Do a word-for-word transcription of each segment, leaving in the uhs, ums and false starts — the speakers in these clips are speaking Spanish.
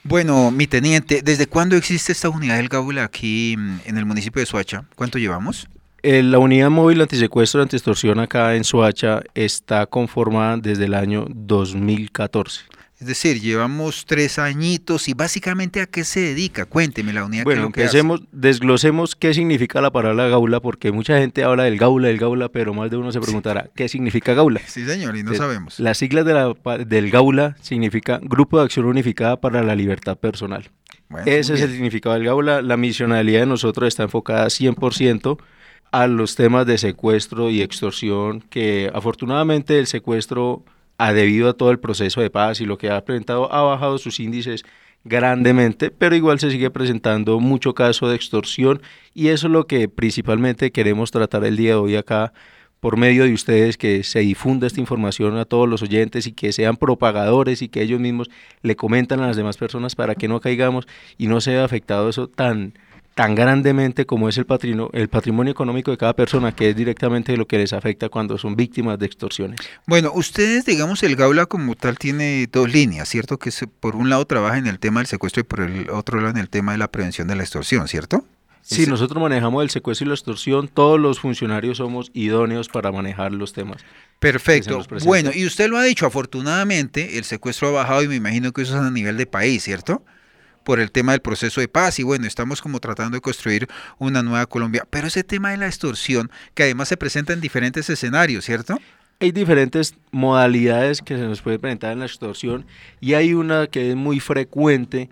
Bueno, mi teniente, ¿desde cuándo existe esta unidad del Gaula aquí mm, en el municipio de Soacha? ¿Cuánto llevamos? Eh, la unidad móvil antisecuestro y antiextorsión acá en Soacha está conformada desde el año dos mil catorce. Es decir, llevamos tres añitos y básicamente ¿a qué se dedica? Cuénteme la unidad, qué es Bueno, lo que hace. empecemos, desglosemos qué significa la palabra gaula, porque mucha gente habla del gaula, del gaula, pero más de uno se Sí, preguntará, ¿qué significa gaula? sí, señor, y no Entonces, sabemos. las siglas de la pa- del gaula significa Grupo de Acción Unificada para la Libertad Personal. Bueno, muy Ese es el bien. significado del gaula. La misionalidad de nosotros está enfocada cien por ciento a los temas de secuestro y extorsión, que afortunadamente el secuestro, ha debido a todo el proceso de paz y lo que ha presentado, ha bajado sus índices grandemente, pero igual se sigue presentando mucho caso de extorsión y eso es lo que principalmente queremos tratar el día de hoy acá por medio de ustedes, que se difunda esta información a todos los oyentes y que sean propagadores y que ellos mismos le comentan a las demás personas para que no caigamos y no se vea afectado eso tan tan grandemente como es el patrimonio, el patrimonio económico de cada persona, que es directamente lo que les afecta cuando son víctimas de extorsiones. Bueno, ustedes, digamos, el Gaula como tal tiene dos líneas, ¿cierto? Que se- por un lado trabaja en el tema del secuestro y por el otro lado en el tema de la prevención de la extorsión, ¿cierto? Si Es- nosotros manejamos el secuestro y la extorsión, todos los funcionarios somos idóneos para manejar los temas que se Perfecto. nos Bueno, presenten. y usted lo ha dicho, afortunadamente el secuestro ha bajado y me imagino que eso es a nivel de país, ¿cierto? Por el tema del proceso de paz y bueno, estamos como tratando de construir una nueva Colombia. Pero ese tema de la extorsión, que además se presenta en diferentes escenarios, ¿cierto? Hay diferentes modalidades que se nos puede presentar en la extorsión y hay una que es muy frecuente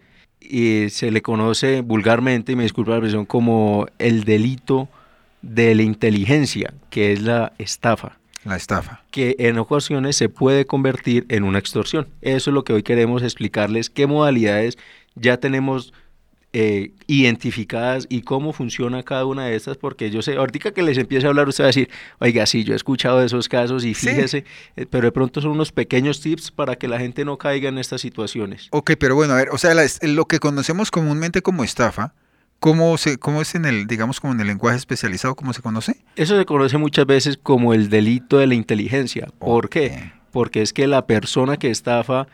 y se le conoce vulgarmente, y me disculpa la expresión, como el delito de la inteligencia, que es la estafa, La estafa. que en ocasiones se puede convertir en una extorsión. Eso es lo que hoy queremos explicarles, qué modalidades ya tenemos eh, identificadas y cómo funciona cada una de estas, porque yo sé, ahorita que les empiece a hablar usted va a decir, oiga, sí, yo he escuchado de esos casos y Sí. fíjese, eh, pero de pronto son unos pequeños tips para que la gente no caiga en estas situaciones. Ok, pero bueno, a ver, o sea, la es- lo que conocemos comúnmente como estafa, ¿cómo se, cómo es en el, digamos, como en el lenguaje especializado, cómo se conoce? Eso se conoce muchas veces como el delito de la inteligencia. ¿Por Ok. qué? Porque es que la persona que estafa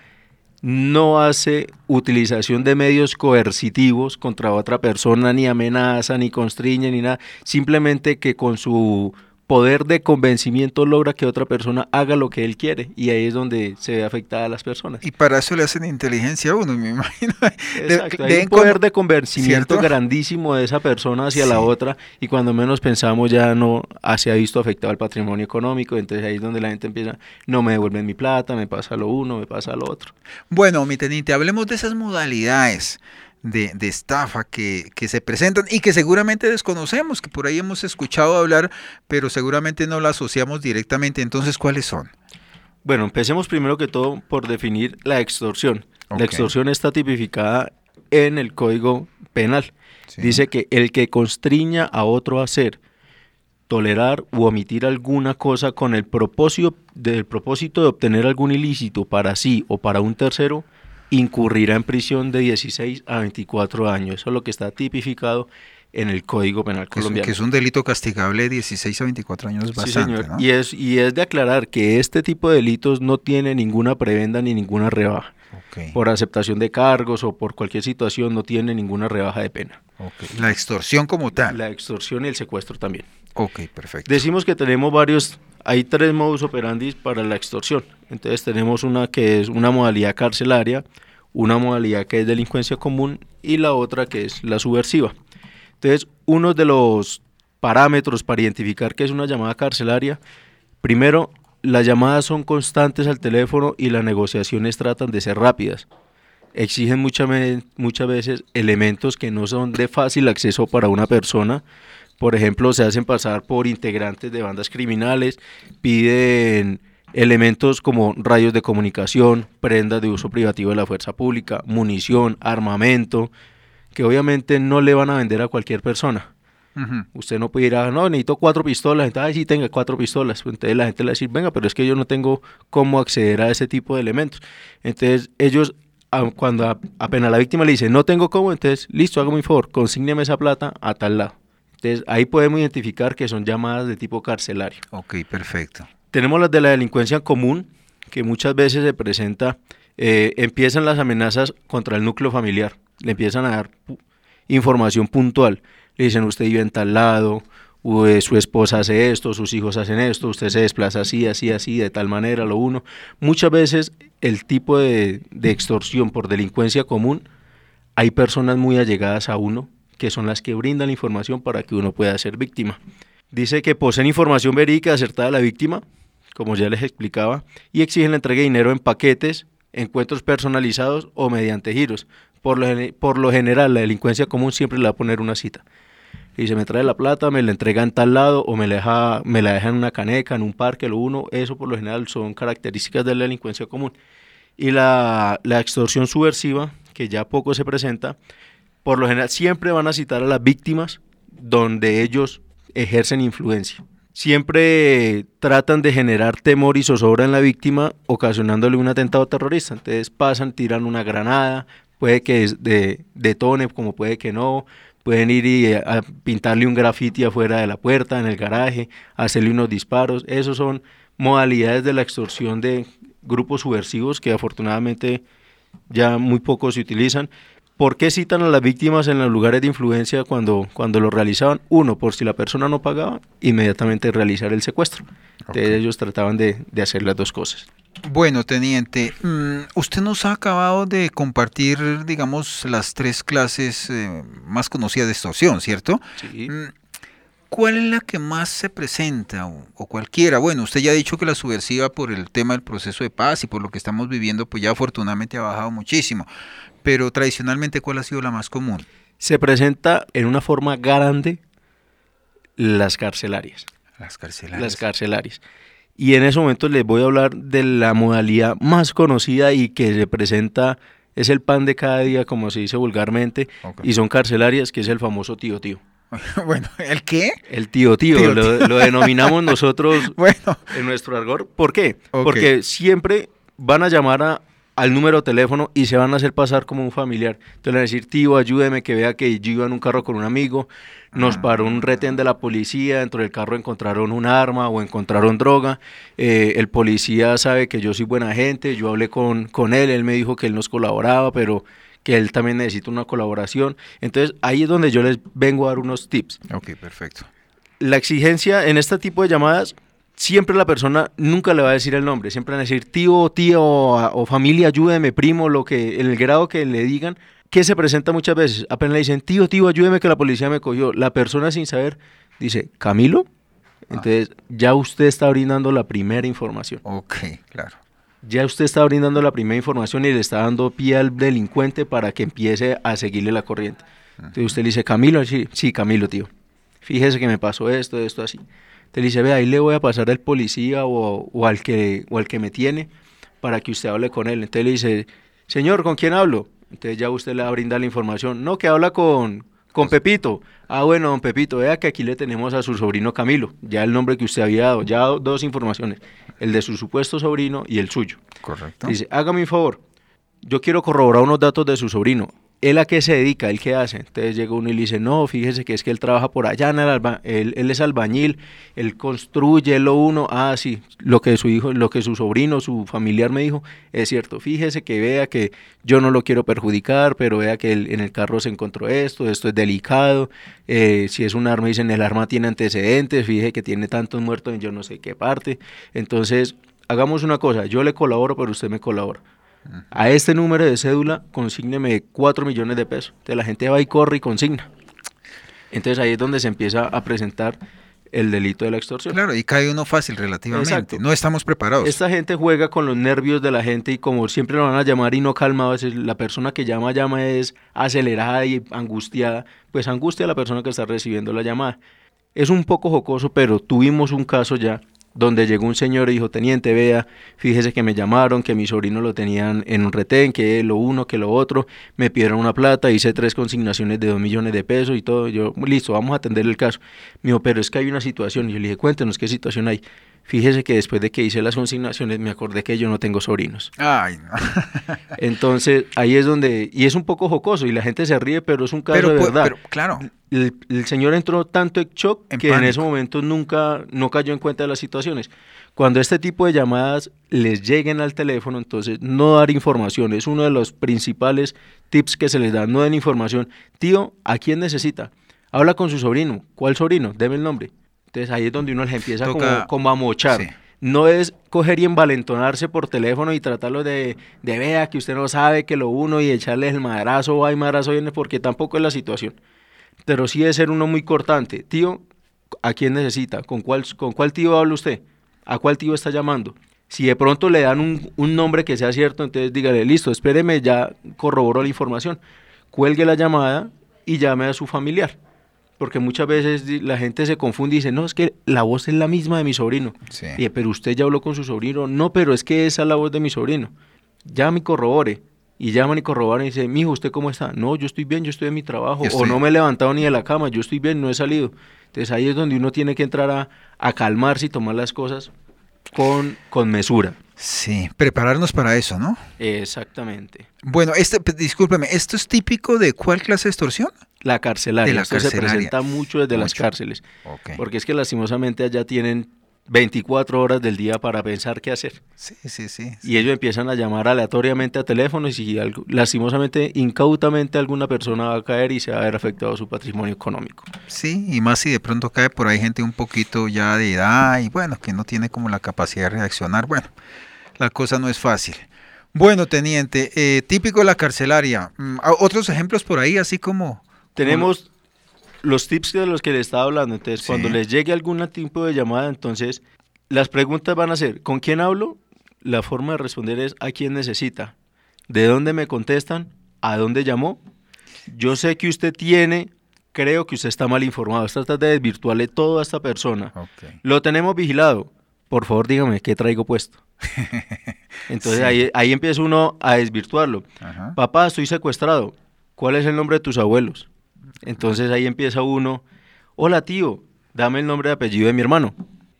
no hace utilización de medios coercitivos contra otra persona, ni amenaza, ni constriñe, ni nada, simplemente que con su poder de convencimiento logra que otra persona haga lo que él quiere y ahí es donde se ve afectada a las personas. Y para eso le hacen inteligencia a uno, me imagino. De- Exacto, hay un deben poder cono- de convencimiento ¿Cierto? grandísimo de esa persona hacia la Sí. otra y cuando menos pensamos ya no ah, se ha visto afectado el patrimonio económico, entonces ahí es donde la gente empieza, no me devuelven mi plata, me pasa lo uno, me pasa lo otro. Bueno, mi teniente, hablemos de esas modalidades de, de estafa que, que se presentan y que seguramente desconocemos, que por ahí hemos escuchado hablar, pero seguramente no las asociamos directamente. Entonces, ¿cuáles son? Bueno, empecemos primero que todo por definir la extorsión. Ok. La extorsión está tipificada en el Código Penal. Sí. Dice que el que constriña a otro a hacer, tolerar u omitir alguna cosa con el propósito, del propósito de obtener algún ilícito para sí o para un tercero, incurrirá en prisión de dieciséis a veinticuatro años. Eso es lo que está tipificado en el Código Penal Que es, colombiano. que es un delito castigable de dieciséis a veinticuatro años, es Sí, bastante, señor. ¿no? Y es, y es de aclarar que este tipo de delitos no tiene ninguna prebenda ni ninguna rebaja. Ok, Por aceptación de cargos o por cualquier situación no tiene ninguna rebaja de pena. ok. La extorsión como tal. La extorsión y el secuestro también. Ok, perfecto. Decimos que tenemos varios, hay tres modus operandi para la extorsión. Entonces tenemos una que es una modalidad carcelaria, una modalidad que es delincuencia común y la otra que es la subversiva. Entonces, uno de los parámetros para identificar qué es una llamada carcelaria, primero, las llamadas son constantes al teléfono y las negociaciones tratan de ser rápidas. Exigen mucha me- muchas veces elementos que no son de fácil acceso para una persona. Por ejemplo, se hacen pasar por integrantes de bandas criminales, piden elementos como radios de comunicación, prendas de uso privativo de la fuerza pública, munición, armamento, que obviamente no le van a vender a cualquier persona. Ujú. Usted no puede ir a, no, necesito cuatro pistolas, la gente, ay, sí, tenga cuatro pistolas. Entonces la gente le va a decir, venga, pero es que yo no tengo cómo acceder a ese tipo de elementos. Entonces ellos, a- cuando a- apenas la víctima le dice, no tengo cómo, entonces, listo, hágame un favor, consígneme esa plata a tal lado. Entonces ahí podemos identificar que son llamadas de tipo carcelario. Ok, perfecto. Tenemos las de la delincuencia común, que muchas veces se presenta Eh, empiezan las amenazas contra el núcleo familiar, le empiezan a dar pu- información puntual, le dicen usted vive en tal lado, u, eh, su esposa hace esto, sus hijos hacen esto, usted se desplaza así, así, así, de tal manera, lo uno. Muchas veces el tipo de, de extorsión por delincuencia común, hay personas muy allegadas a uno que son las que brindan la información para que uno pueda ser víctima. Dice que poseen información verídica acertada de la víctima, como ya les explicaba, y exigen la entrega de dinero en paquetes, encuentros personalizados o mediante giros. Por lo, por lo general, la delincuencia común siempre le va a poner una cita. Dice, me trae la plata, me la entrega en tal lado o me la deja, me la deja en una caneca, en un parque, lo uno. Eso por lo general son características de la delincuencia común. Y la, la extorsión subversiva, que ya poco se presenta, por lo general siempre van a citar a las víctimas donde ellos ejercen influencia. Siempre tratan de generar temor y zozobra en la víctima, ocasionándole un atentado terrorista. Entonces pasan, tiran una granada, puede que de, detone, como puede que no, pueden ir y a pintarle un grafiti afuera de la puerta, en el garaje, hacerle unos disparos. Esos son modalidades de la extorsión de grupos subversivos que afortunadamente ya muy poco se utilizan. ¿Por qué citan a las víctimas en los lugares de influencia cuando, cuando lo realizaban? Uno, por si la persona no pagaba, inmediatamente realizar el secuestro. Entonces okay. ellos trataban de, de hacer las dos cosas. Bueno, teniente, usted nos ha acabado de compartir, digamos, las tres clases eh, más conocidas de extorsión, ¿cierto? Sí. ¿Cuál es la que más se presenta o, o cualquiera? Bueno, usted ya ha dicho que la subversiva por el tema del proceso de paz y por lo que estamos viviendo, pues ya afortunadamente ha bajado muchísimo. Pero tradicionalmente, ¿cuál ha sido la más común? Se presenta en una forma grande las carcelarias. Las carcelarias. Las carcelarias. Y en ese momento les voy a hablar de la modalidad más conocida y que se presenta, es el pan de cada día, como se dice vulgarmente, okay. y son carcelarias, que es el famoso tío tío. Bueno, ¿el qué? El tío tío, tío, lo, tío. lo denominamos nosotros bueno. en nuestro argot. ¿Por qué? Okay. Porque siempre van a llamar a al número de teléfono y se van a hacer pasar como un familiar. Entonces le van a decir, tío, ayúdeme, que vea que yo iba en un carro con un amigo, nos paró un retén de la policía, dentro del carro encontraron un arma o encontraron droga, eh, el policía sabe que yo soy buena gente, yo hablé con, con él, él me dijo que él nos colaboraba, pero que él también necesita una colaboración. Entonces ahí es donde yo les vengo a dar unos tips. Ok, perfecto. La exigencia en este tipo de llamadas, siempre la persona nunca le va a decir el nombre, siempre van a decir tío, tío o, o familia, ayúdeme, primo, lo que, en el grado que le digan, que se presenta muchas veces. Apenas le dicen, tío, tío, ayúdeme que la policía me cogió. La persona sin saber dice, ¿Camilo? Entonces ah. ya usted está brindando la primera información. Ok, claro. Ya usted está brindando la primera información y le está dando pie al delincuente para que empiece a seguirle la corriente. Entonces usted le dice, ¿Camilo? Sí, sí, Camilo, tío. Fíjese que me pasó esto, esto, así. Te dice, ve, ahí le voy a pasar al policía o, o, al que, o al que me tiene para que usted hable con él. Entonces le dice, señor, ¿con quién hablo? Entonces ya usted le va a brindar la información. No, que habla con, con Pepito. Ah, bueno, don Pepito, vea que aquí le tenemos a su sobrino Camilo. Ya el nombre que usted había dado, ya dos informaciones. El de su supuesto sobrino y el suyo. Correcto. Dice, hágame un favor, yo quiero corroborar unos datos de su sobrino. ¿Él a qué se dedica? ¿Él qué hace? Entonces llega uno y le dice, no, fíjese que es que él trabaja por allá, en el alba él, él es albañil, él construye, él lo uno, ah, sí, lo que su hijo, lo que su sobrino, su familiar me dijo, es cierto, fíjese que vea que yo no lo quiero perjudicar, pero vea que él, en el carro se encontró esto, esto es delicado, eh, si es un arma, dicen, el arma tiene antecedentes, fíjese que tiene tantos muertos en yo no sé qué parte, entonces, hagamos una cosa, yo le colaboro, pero usted me colabora. A este número de cédula, consígneme cuatro millones de pesos. Entonces la gente va y corre y consigna. Entonces ahí es donde se empieza a presentar el delito de la extorsión. Claro, y cae uno fácil relativamente. Exacto. No estamos preparados. Esta gente juega con los nervios de la gente y como siempre lo van a llamar y no calmado, la persona que llama, llama es acelerada y angustiada, pues angustia a la persona que está recibiendo la llamada. Es un poco jocoso, pero tuvimos un caso ya donde llegó un señor y dijo, teniente, vea, fíjese que me llamaron, que mi sobrino lo tenían en un retén, que lo uno, que lo otro, me pidieron una plata, hice tres consignaciones de dos millones de pesos y todo, yo, listo, vamos a atender el caso. Me dijo, pero es que hay una situación, y yo le dije, cuéntenos, ¿qué situación hay? fíjese que después de que hice las consignaciones me acordé que yo no tengo sobrinos. Ay, no. Entonces ahí es donde, y es un poco jocoso y la gente se ríe, pero es un caso pero, de pu- verdad. pero, claro, El, el señor entró tanto en shock En que en pánico. ese momento nunca, no cayó en cuenta de las situaciones. Cuando este tipo de llamadas les lleguen al teléfono, entonces no dar información, es uno de los principales tips que se les da, no den información. Tío, ¿a quién necesita? Habla con su sobrino. ¿Cuál sobrino? Deme el nombre. Entonces ahí es donde uno les empieza Toca- como, como a mochar. sí. No es coger y envalentonarse por teléfono y tratarlo de, de vea que usted no sabe que lo uno y echarle el madrazo, ay madrazo viene, porque tampoco es la situación. Pero sí debe ser uno muy cortante. Tío, ¿a quién necesita? ¿Con cuál, con cuál tío habla usted? ¿A cuál tío está llamando? Si de pronto le dan un, un nombre que sea cierto, entonces dígale, listo, espéreme, ya corroboró la información. Cuelgue la llamada y llame a su familiar. Porque muchas veces di- la gente se confunde y dice, no, es que la voz es la misma de mi sobrino. Sí. Y, pero usted ya habló con su sobrino. No, pero es que esa es la voz de mi sobrino. Llame y corrobore. Y llaman y corroboran y dicen, mijo, ¿usted cómo está? No, yo estoy bien, yo estoy en mi trabajo. Yo O estoy- no me he levantado ni de la cama, yo estoy bien, no he salido. Entonces ahí es donde uno tiene que entrar a, a calmarse y tomar las cosas con, con mesura. Sí, prepararnos para eso, ¿no? Exactamente. Bueno, este, p- discúlpeme, ¿esto es típico de cuál clase de extorsión? La carcelaria. De la Esto carcelaria. se presenta mucho desde las Mucho. cárceles. Ok. Porque es que lastimosamente allá tienen veinticuatro horas del día para pensar qué hacer. Sí, sí, sí. Y ellos empiezan a llamar aleatoriamente a teléfonos y si algo- lastimosamente, incautamente alguna persona va a caer y se va a ver afectado su patrimonio económico. Sí, y más si de pronto cae por ahí gente un poquito ya de edad y bueno, que no tiene como la capacidad de reaccionar. Bueno, la cosa no es fácil. Bueno, teniente, eh, típico de la carcelaria. Mm, ¿a- ¿Otros ejemplos por ahí, así como? Tenemos los tips de los que le estaba hablando. Entonces, Sí. cuando les llegue algún tipo de llamada, entonces las preguntas van a ser, ¿con quién hablo? La forma de responder es ¿a quién necesita? ¿De dónde me contestan? ¿A dónde llamó? Yo sé que usted tiene, creo que usted está mal informado. Trata de desvirtuarle todo a esta persona. Ok. Lo tenemos vigilado. Por favor, dígame, ¿qué traigo puesto? Entonces Sí. ahí, ahí empieza uno a desvirtuarlo. Ajá. Papá, estoy secuestrado. ¿Cuál es el nombre de tus abuelos? Entonces ahí empieza uno. Hola, tío, dame el nombre y apellido de mi hermano.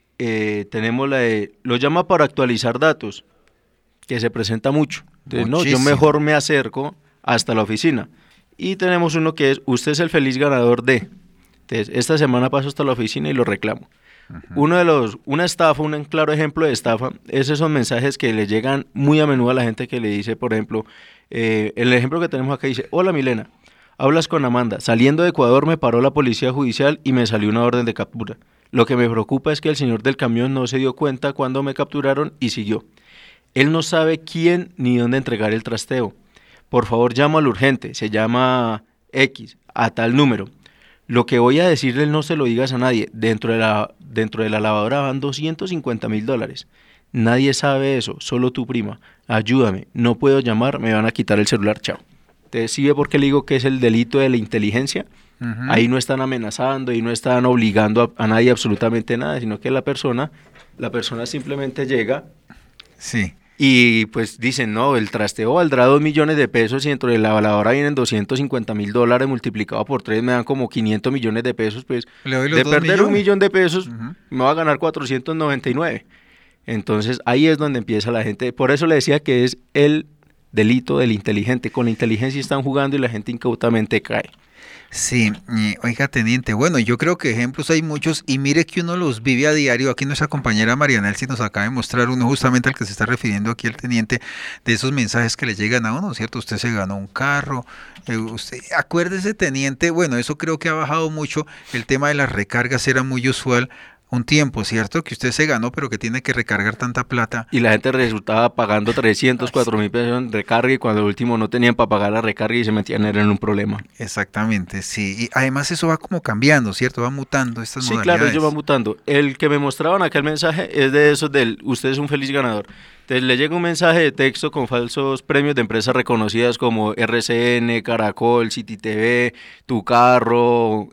Eh, tenemos la de, lo llama para actualizar datos, que se presenta mucho. Entonces, no, yo Muchísimo. mejor me acerco hasta la oficina. Y tenemos uno que es, usted es el feliz ganador de. Entonces, esta semana paso hasta la oficina y lo reclamo. Uno de los, una estafa, un claro ejemplo de estafa, es esos mensajes que le llegan muy a menudo a la gente que le dice, por ejemplo, eh, el ejemplo que tenemos acá dice, hola Milena, hablas con Amanda, saliendo de Ecuador me paró la policía judicial y me salió una orden de captura. Lo que me preocupa es que el señor del camión no se dio cuenta cuando me capturaron y siguió. Él no sabe quién ni dónde entregar el trasteo. Por favor, llama al urgente, se llama X, a tal número. Lo que voy a decirle no se lo digas a nadie. Dentro de la, dentro de la lavadora van doscientos cincuenta mil dólares. Nadie sabe eso, solo tu prima. Ayúdame, no puedo llamar, me van a quitar el celular, chao. Entonces, ¿sí ve por qué le digo que es el delito de la inteligencia? Ujú. Ahí no están amenazando y no están obligando a, a nadie absolutamente nada, sino que la persona, la persona simplemente llega Sí. y pues dicen, no, el trasteo valdrá dos millones de pesos y dentro de la lavadora vienen doscientos cincuenta mil dólares multiplicado por tres, me dan como quinientos millones de pesos, pues Le doy los de dos perder un millones. millón de pesos Ujú. me va a ganar cuatrocientos noventa y nueve. Entonces ahí es donde empieza la gente, por eso le decía que es el delito del inteligente, con la inteligencia están jugando y la gente incautamente cae. Sí, y, oiga, teniente, bueno, yo creo que ejemplos hay muchos y mire que uno los vive a diario. Aquí nuestra compañera María Nelsi nos acaba de mostrar uno justamente al que se está refiriendo aquí el teniente, de esos mensajes que le llegan a uno, ¿cierto? Usted se ganó un carro, eh, usted, acuérdese, teniente, bueno, eso creo que ha bajado mucho, el tema de las recargas era muy usual un tiempo, ¿cierto? Que usted se ganó, pero que tiene que recargar tanta plata. Y la gente resultaba pagando trescientos, cuatro mil pesos en recarga y cuando el último no tenían para pagar la recarga y se metían en un problema. Exactamente, sí. Y además eso va como cambiando, ¿cierto? Va mutando estas Sí, modalidades. claro, ellos van mutando. El que me mostraban acá el mensaje es de esos del usted es un feliz ganador. Entonces le llega un mensaje de texto con falsos premios de empresas reconocidas como R C N, Caracol, City T V, Tu Carro,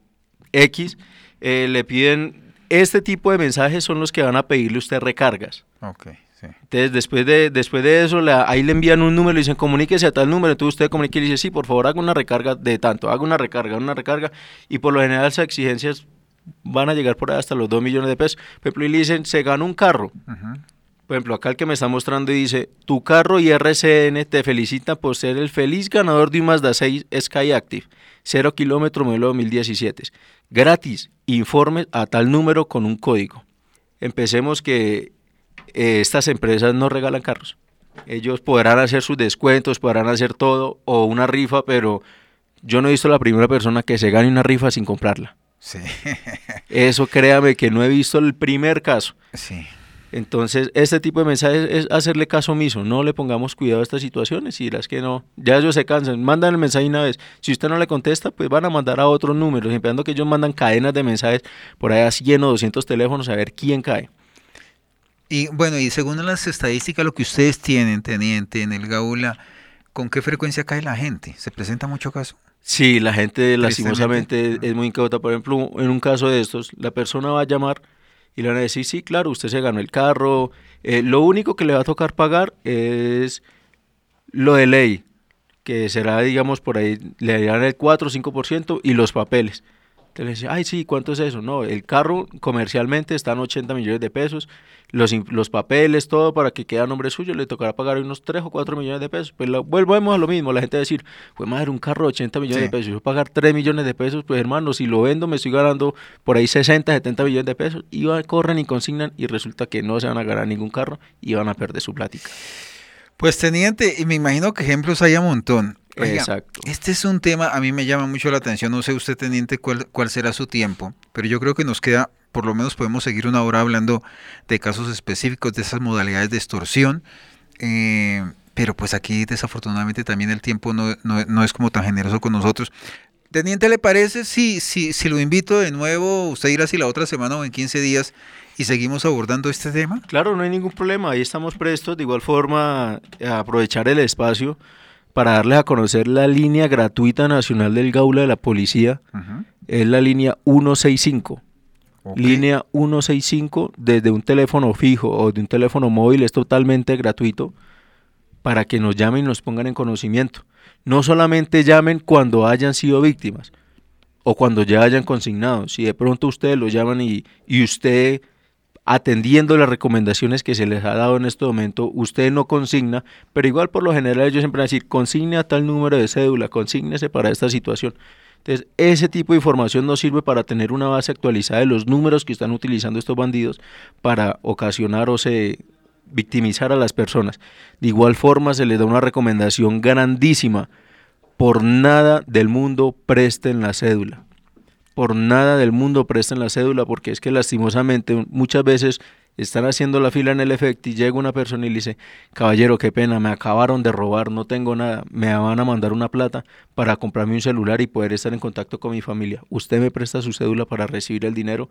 X. Eh, le piden, este tipo de mensajes son los que van a pedirle usted recargas. Ok, sí. Entonces, después de, después de eso, la, ahí le envían un número y dicen, comuníquese a tal número. Entonces usted comunica y le dice, sí, por favor, haga una recarga de tanto, haga una recarga, una recarga. Y por lo general esa exigencia es van a llegar por ahí hasta los dos millones de pesos. Por ejemplo, y le dicen, se gana un carro. Ujú. Por ejemplo, acá el que me está mostrando dice, tu carro y R C N te felicita por ser el feliz ganador de un Mazda seis Skyactiv, cero kilómetro modelo dos mil diecisiete. Gratis, informes a tal número con un código. Empecemos que eh, estas empresas no regalan carros. Ellos podrán hacer sus descuentos, podrán hacer todo, o una rifa, pero yo no he visto la primera persona que se gane una rifa sin comprarla. Sí. Eso créame que no he visto el primer caso. Sí. Entonces, este tipo de mensajes es hacerle caso omiso, no le pongamos cuidado a estas situaciones y las que no, ya ellos se cansan, mandan el mensaje una vez, si usted no le contesta, pues van a mandar a otros números, empezando que ellos mandan cadenas de mensajes por ahí a cien o doscientos teléfonos a ver quién cae. Y bueno, y según las estadísticas, lo que ustedes tienen, teniente, en el Gaula, ¿con qué frecuencia cae la gente? ¿Se presenta mucho caso? Sí, la gente lastimosamente es muy incauta. Por ejemplo, en un caso de estos, la persona va a llamar y le van a decir, sí, claro, usted se ganó el carro, eh, lo único que le va a tocar pagar es lo de ley, que será, digamos, por ahí, le darán el cuatro o cinco por ciento y los papeles. Entonces le dice, ay, sí, ¿cuánto es eso? No, el carro comercialmente está en ochenta millones de pesos, los, los papeles, todo para que quede a nombre suyo, le tocará pagar unos tres o cuatro millones de pesos. Pues lo, volvemos a lo mismo, la gente va a decir, pues madre, un carro de ochenta millones Sí. de pesos, yo pagar tres millones de pesos, pues hermano, si lo vendo me estoy ganando por ahí sesenta, setenta millones de pesos, y van, corren y consignan y resulta que no se van a ganar ningún carro y van a perder su plática. Pues teniente, y me imagino que ejemplos hay un montón. Oiga, Exacto. este es un tema, a mí me llama mucho la atención, no sé usted, teniente, cuál, cuál será su tiempo, pero yo creo que nos queda, por lo menos podemos seguir una hora hablando de casos específicos, de esas modalidades de extorsión, eh, pero pues aquí desafortunadamente también el tiempo no, no, no es como tan generoso con nosotros. Teniente, ¿le parece si, si, si lo invito de nuevo, usted irá si la otra semana o en quince días y seguimos abordando este tema? Claro, no hay ningún problema, ahí estamos prestos, de igual forma a aprovechar el espacio para darles a conocer la línea gratuita nacional del Gaula de la Policía, uh-huh. Es la línea ciento sesenta y cinco. Okay. Línea ciento sesenta y cinco desde un teléfono fijo o de un teléfono móvil, es totalmente gratuito para que nos llamen y nos pongan en conocimiento. No solamente llamen cuando hayan sido víctimas o cuando ya hayan consignado, si de pronto ustedes lo llaman y, y usted, atendiendo las recomendaciones que se les ha dado en este momento, usted no consigna, pero igual por lo general ellos siempre van a decir, consigne a tal número de cédula, consígnese para esta situación. Entonces, ese tipo de información nos sirve para tener una base actualizada de los números que están utilizando estos bandidos para ocasionar o se victimizar a las personas. De igual forma, se les da una recomendación grandísima: por nada del mundo presten la cédula. Por nada del mundo presten la cédula, porque es que lastimosamente muchas veces están haciendo la fila en el efecto y llega una persona y le dice, caballero, qué pena, me acabaron de robar, no tengo nada, me van a mandar una plata para comprarme un celular y poder estar en contacto con mi familia. ¿Usted me presta su cédula para recibir el dinero?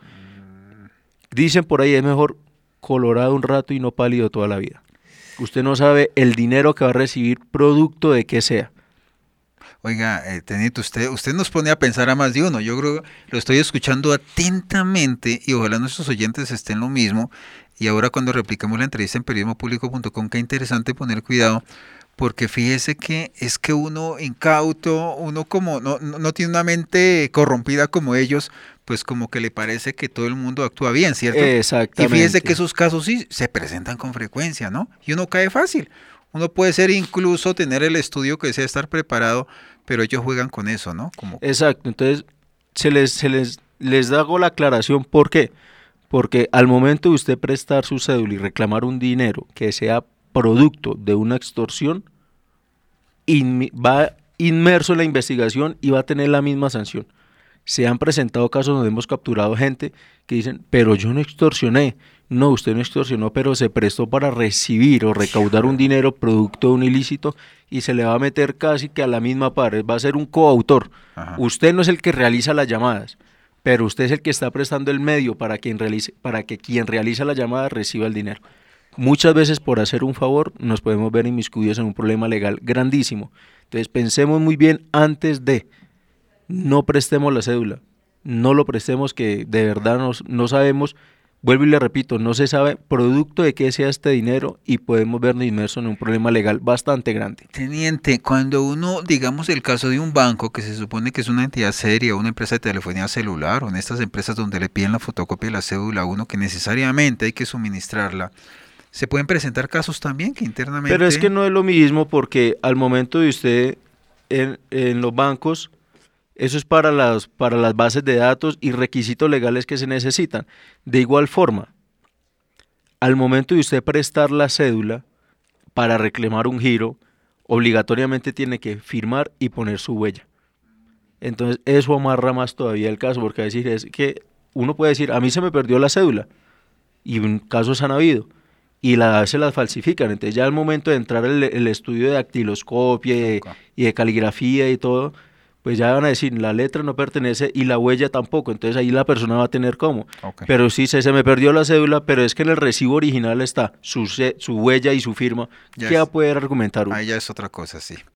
Dicen por ahí, es mejor colorado un rato y no pálido toda la vida. Usted no sabe el dinero que va a recibir producto de que sea. Oiga, eh, teniente, usted, usted nos pone a pensar a más de uno. Yo creo que lo estoy escuchando atentamente y ojalá nuestros oyentes estén lo mismo. Y ahora cuando repliquemos la entrevista en periodismo público punto com, qué interesante poner cuidado, porque fíjese que es que uno incauto, uno como no, no, no tiene una mente corrompida como ellos, pues como que le parece que todo el mundo actúa bien, ¿cierto? Exactamente. Y fíjese que esos casos sí se presentan con frecuencia, ¿no? Y uno cae fácil. Uno puede ser incluso tener el estudio que sea, estar preparado, pero ellos juegan con eso, ¿no? Como... Exacto, entonces se les, se les, les hago la aclaración, ¿por qué? Porque al momento de usted prestar su cédula y reclamar un dinero que sea producto de una extorsión, in, va inmerso en la investigación y va a tener la misma sanción. Se han presentado casos donde hemos capturado gente que dicen, pero yo no extorsioné. No, usted no extorsionó, pero se prestó para recibir o recaudar un dinero producto de un ilícito y se le va a meter casi que a la misma par, va a ser un coautor. Ajá. Usted no es el que realiza las llamadas, pero usted es el que está prestando el medio para, quien realice, para que quien realiza la llamada reciba el dinero. Muchas veces por hacer un favor nos podemos ver inmiscuidos en un problema legal grandísimo. Entonces pensemos muy bien antes de, no prestemos la cédula, no lo prestemos, que de verdad nos, no sabemos vuelvo y le repito, no se sabe producto de qué sea este dinero y podemos vernos inmersos en un problema legal bastante grande. Teniente, cuando uno, digamos el caso de un banco que se supone que es una entidad seria, una empresa de telefonía celular o en estas empresas donde le piden la fotocopia de la cédula a uno que necesariamente hay que suministrarla, ¿se pueden presentar casos también que internamente? Pero es que no es lo mismo porque al momento de usted en, en los bancos, eso es para las, para las bases de datos y requisitos legales que se necesitan. De igual forma, al momento de usted prestar la cédula para reclamar un giro, obligatoriamente tiene que firmar y poner su huella. Entonces eso amarra más todavía el caso, porque decir es que uno puede decir, a mí se me perdió la cédula, y casos han habido, y la, se las falsifican. Entonces ya al momento de entrar el, el estudio de dactiloscopia y de, y de caligrafía y todo, pues ya van a decir, la letra no pertenece y la huella tampoco, entonces ahí la persona va a tener cómo. Okay. Pero sí, se, se me perdió la cédula, pero es que en el recibo original está su, su huella y su firma, ya ¿qué es, va a poder argumentar uno? Ahí ya es otra cosa, sí.